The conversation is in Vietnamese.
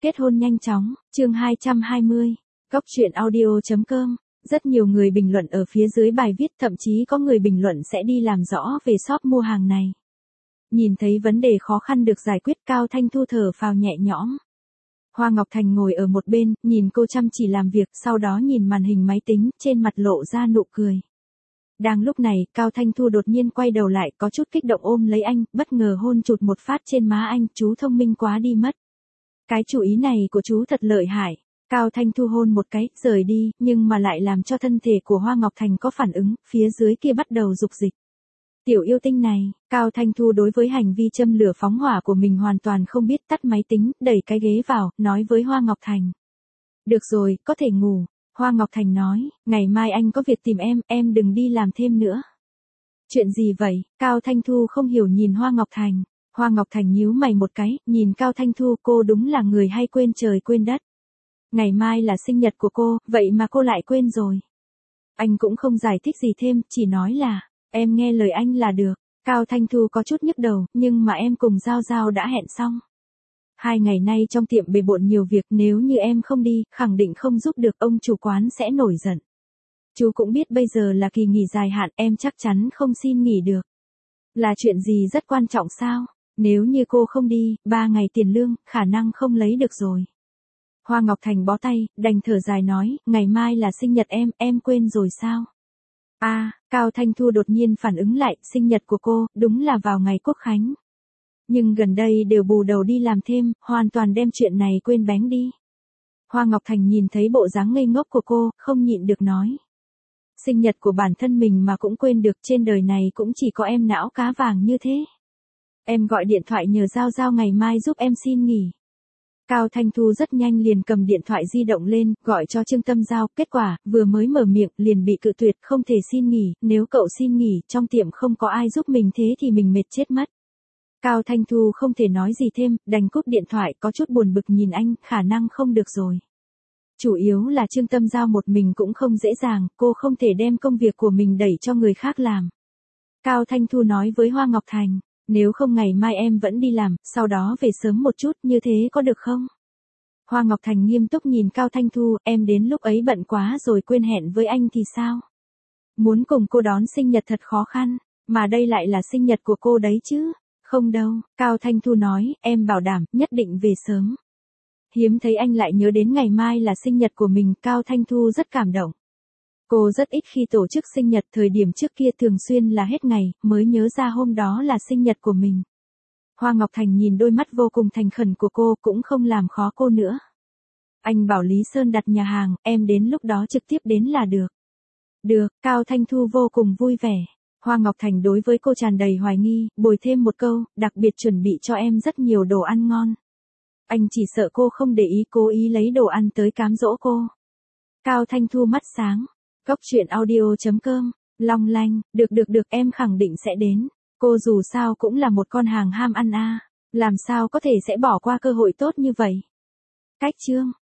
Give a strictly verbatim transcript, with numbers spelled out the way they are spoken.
Kết hôn nhanh chóng, chương hai trăm hai mươi. Góc truyện audio chấm com. Rất nhiều người bình luận ở phía dưới bài viết, thậm chí có người bình luận sẽ đi làm rõ về shop mua hàng này. Nhìn thấy vấn đề khó khăn được giải quyết, Cao Thanh Thu thở phào nhẹ nhõm. Hoa Ngọc Thành ngồi ở một bên, nhìn cô chăm chỉ làm việc, sau đó nhìn màn hình máy tính, trên mặt lộ ra nụ cười. Đang lúc này, Cao Thanh Thu đột nhiên quay đầu lại, có chút kích động ôm lấy anh, bất ngờ hôn chụt một phát trên má anh, chú thông minh quá đi mất. Cái chủ ý này của chú thật lợi hại. Cao Thanh Thu hôn một cái, rời đi, nhưng mà lại làm cho thân thể của Hoa Ngọc Thành có phản ứng, phía dưới kia bắt đầu dục dịch. Tiểu yêu tinh này, Cao Thanh Thu đối với hành vi châm lửa phóng hỏa của mình hoàn toàn không biết, tắt máy tính, đẩy cái ghế vào, nói với Hoa Ngọc Thành. Được rồi, có thể ngủ. Hoa Ngọc Thành nói, ngày mai anh có việc tìm em, em đừng đi làm thêm nữa. Chuyện gì vậy? Cao Thanh Thu không hiểu nhìn Hoa Ngọc Thành. Hoa Ngọc Thành nhíu mày một cái, nhìn Cao Thanh Thu, cô đúng là người hay quên trời quên đất. Ngày mai là sinh nhật của cô, vậy mà cô lại quên rồi. Anh cũng không giải thích gì thêm, chỉ nói là, em nghe lời anh là được. Cao Thanh Thu có chút nhức đầu, nhưng mà em cùng Giao Giao đã hẹn xong. Hai ngày nay trong tiệm bề bộn nhiều việc, nếu như em không đi, khẳng định không giúp được, ông chủ quán sẽ nổi giận. Chú cũng biết bây giờ là kỳ nghỉ dài hạn, em chắc chắn không xin nghỉ được. Là chuyện gì rất quan trọng sao? Nếu như cô không đi, ba ngày tiền lương, khả năng không lấy được rồi. Hoa Ngọc Thành bó tay, đành thở dài nói, ngày mai là sinh nhật em, em quên rồi sao? À, Cao Thanh Thu đột nhiên phản ứng lại, sinh nhật của cô, đúng là vào ngày Quốc Khánh. Nhưng gần đây đều bù đầu đi làm thêm, hoàn toàn đem chuyện này quên bén đi. Hoa Ngọc Thành nhìn thấy bộ dáng ngây ngốc của cô, không nhịn được nói. Sinh nhật của bản thân mình mà cũng quên được, trên đời này cũng chỉ có em não cá vàng như thế. Em gọi điện thoại nhờ Giao Giao ngày mai giúp em xin nghỉ. Cao Thanh Thu rất nhanh liền cầm điện thoại di động lên, gọi cho Trương Tâm Giao, kết quả, vừa mới mở miệng, liền bị cự tuyệt, không thể xin nghỉ, nếu cậu xin nghỉ, trong tiệm không có ai giúp mình thế thì mình mệt chết mất. Cao Thanh Thu không thể nói gì thêm, đành cúp điện thoại, có chút buồn bực nhìn anh, khả năng không được rồi. Chủ yếu là Trương Tâm Giao một mình cũng không dễ dàng, cô không thể đem công việc của mình đẩy cho người khác làm. Cao Thanh Thu nói với Hoa Ngọc Thành, nếu không ngày mai em vẫn đi làm, sau đó về sớm một chút, như thế có được không? Hoa Ngọc Thành nghiêm túc nhìn Cao Thanh Thu, em đến lúc ấy bận quá rồi quên hẹn với anh thì sao? Muốn cùng cô đón sinh nhật thật khó khăn, mà đây lại là sinh nhật của cô đấy chứ? Không đâu, Cao Thanh Thu nói, em bảo đảm, nhất định về sớm. Hiếm thấy anh lại nhớ đến ngày mai là sinh nhật của mình, Cao Thanh Thu rất cảm động. Cô rất ít khi tổ chức sinh nhật, thời điểm trước kia thường xuyên là hết ngày, mới nhớ ra hôm đó là sinh nhật của mình. Hoa Ngọc Thành nhìn đôi mắt vô cùng thành khẩn của cô, cũng không làm khó cô nữa. Anh bảo Lý Sơn đặt nhà hàng, em đến lúc đó trực tiếp đến là được. Được, Cao Thanh Thu vô cùng vui vẻ. Hoa Ngọc Thành đối với cô tràn đầy hoài nghi, bồi thêm một câu, đặc biệt chuẩn bị cho em rất nhiều đồ ăn ngon. Anh chỉ sợ cô không để ý, cố ý lấy đồ ăn tới cám dỗ cô. Cao Thanh Thu mắt sáng. Góc truyện audio chấm com. Long lanh, được được được, em khẳng định sẽ đến. Cô dù sao cũng là một con hàng ham ăn a, làm sao có thể sẽ bỏ qua cơ hội tốt như vậy. Cách chương.